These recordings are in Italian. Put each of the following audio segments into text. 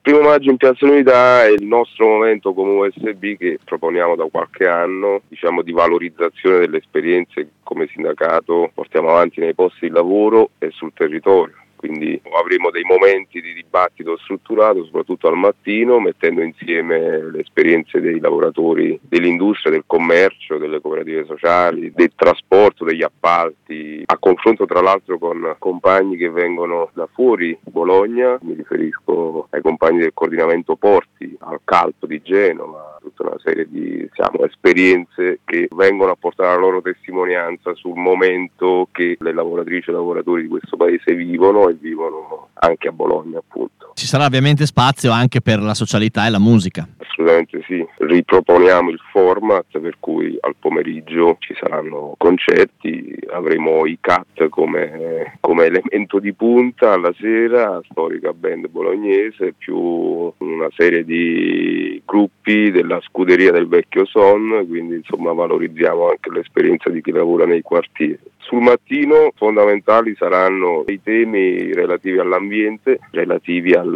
primo maggio in Piazza Unità è il nostro momento come USB che proponiamo da qualche anno, diciamo, di valorizzazione delle esperienze che come sindacato portiamo avanti nei posti di lavoro e sul territorio. Quindi avremo dei momenti di dibattito strutturato, soprattutto al mattino, mettendo insieme le esperienze dei lavoratori dell'industria, del commercio, delle cooperative sociali, del trasporto, degli appalti, a confronto tra l'altro con compagni che vengono da fuori Bologna, mi riferisco ai compagni del coordinamento porti, al CALP di Genova, tutta una serie di esperienze che vengono a portare la loro testimonianza sul momento che le lavoratrici e i lavoratori di questo paese vivono e vivono anche a Bologna, appunto. Ci sarà ovviamente spazio anche per la socialità e la musica. Assolutamente sì, riproponiamo il format per cui al pomeriggio ci saranno concerti, avremo i CAT come elemento di punta, alla sera storica band bolognese più una serie di gruppi della scuderia del Vecchio Son, quindi insomma valorizziamo anche l'esperienza di chi lavora nei quartieri. Sul mattino fondamentali saranno i temi relativi all'ambiente, relativi al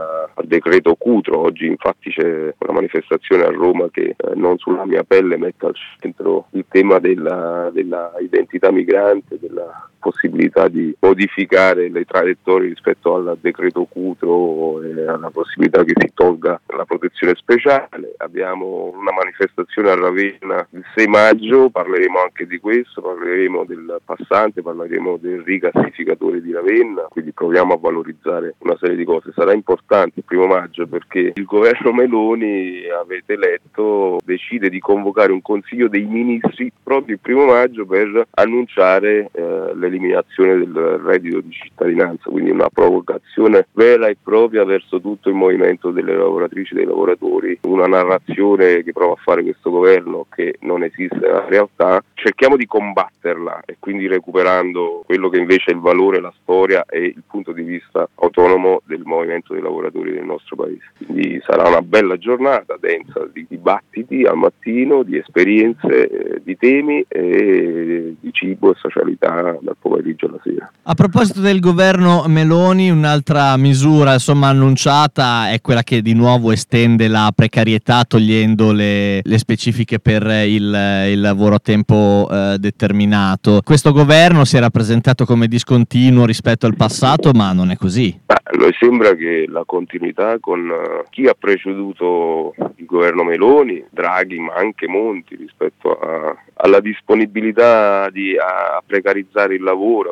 decreto Cutro. Oggi infatti c'è una manifestazione a Roma che non sulla mia pelle mette al centro il tema della identità migrante, della possibilità di modificare le traiettorie rispetto al decreto Cutro e alla possibilità che si tolga la protezione speciale. Abbiamo una manifestazione a Ravenna il 6 maggio, parleremo anche di questo, parleremo del passante, parleremo del rigassificatore di Ravenna, quindi proviamo a valorizzare una serie di cose. Sarà importante il 1 maggio perché il governo Meloni, avete letto, decide di convocare un consiglio dei ministri proprio il 1 maggio per annunciare l'eliminazione del reddito di cittadinanza, quindi una provocazione vera e propria verso tutto il movimento delle lavoratrici e dei lavoratori, una narrazione che prova a fare questo governo che non esiste nella realtà. Cerchiamo di combatterla e quindi recuperando quello che invece è il valore, la storia e il punto di vista autonomo del movimento dei lavoratori del nostro paese. Quindi sarà una bella giornata densa di dibattiti al mattino, di esperienze, di temi e di cibo e socialità dal pomeriggio alla sera. A proposito del governo Meloni, un'altra misura annunciata è quella che di nuovo estende la precarietà togliendo le specifiche per il lavoro a tempo determinato. Questo governo si era presentato come discontinuo rispetto al passato, ma non è così. A noi sembra che la continuità con chi ha preceduto il governo Meloni, Draghi ma anche Monti, rispetto alla disponibilità a precarizzare il lavoro,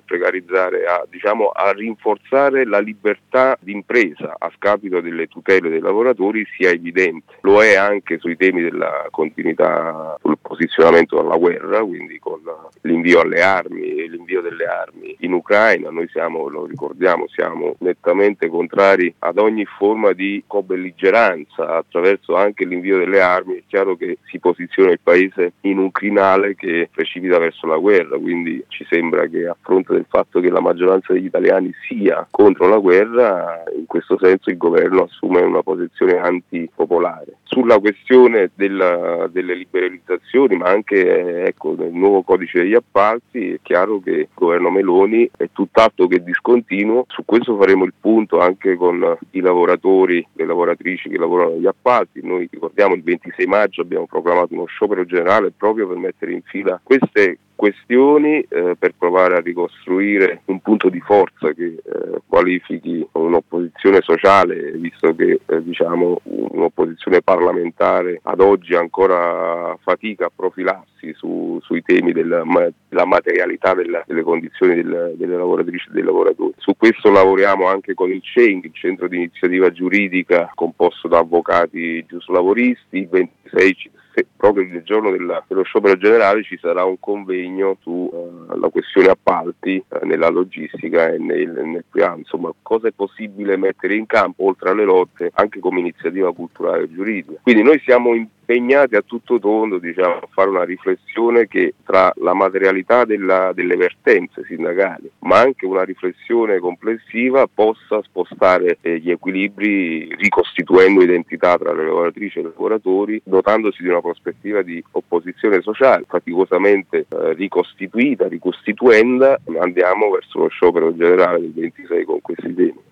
a rinforzare la libertà d'impresa a scapito delle tutele dei lavoratori sia evidente. Lo è anche sui temi della continuità sul posizionamento dalla guerra, quindi con l'invio alle armi e l'invio delle armi in Ucraina. Noi lo ricordiamo, siamo nettamente contrari ad ogni forma di co-belligeranza attraverso anche l'invio delle armi. È chiaro che si posiziona il paese in un crinale che precipita verso la guerra, quindi ci sembra che a fronte del fatto che la maggioranza degli italiani sia contro la guerra, in questo senso il governo assume una posizione antipopolare. Sulla questione delle liberalizzazioni, ma anche nel nuovo codice degli appalti, è chiaro che il governo Meloni è tutt'altro che discontinuo. Su questo faremo il punto anche con i lavoratori, le lavoratrici che lavorano negli appalti. Noi ricordiamo il 26 maggio abbiamo proclamato uno sciopero generale proprio per mettere in fila queste questioni per provare a ricostruire un punto di forza che qualifichi un'opposizione sociale, visto che un'opposizione parlamentare ad oggi ancora fatica a profilarsi sui temi della materialità delle condizioni delle lavoratrici e dei lavoratori. Su questo lavoriamo anche con il CENG, il Centro di Iniziativa Giuridica, composto da avvocati giuslavoristi. Il 26 proprio il giorno dello sciopero generale ci sarà un convegno sulla questione appalti nella logistica e nel piano, insomma cosa è possibile mettere in campo oltre alle lotte anche come iniziativa culturale e giuridica. Quindi noi siamo impegnati a tutto tondo a fare una riflessione che tra la materialità delle vertenze sindacali ma anche una riflessione complessiva possa spostare gli equilibri ricostituendo identità tra le lavoratrici e i lavoratori, dotandosi di una prospettiva di opposizione sociale faticosamente ricostituenda, andiamo verso lo sciopero generale del 26 con questi temi.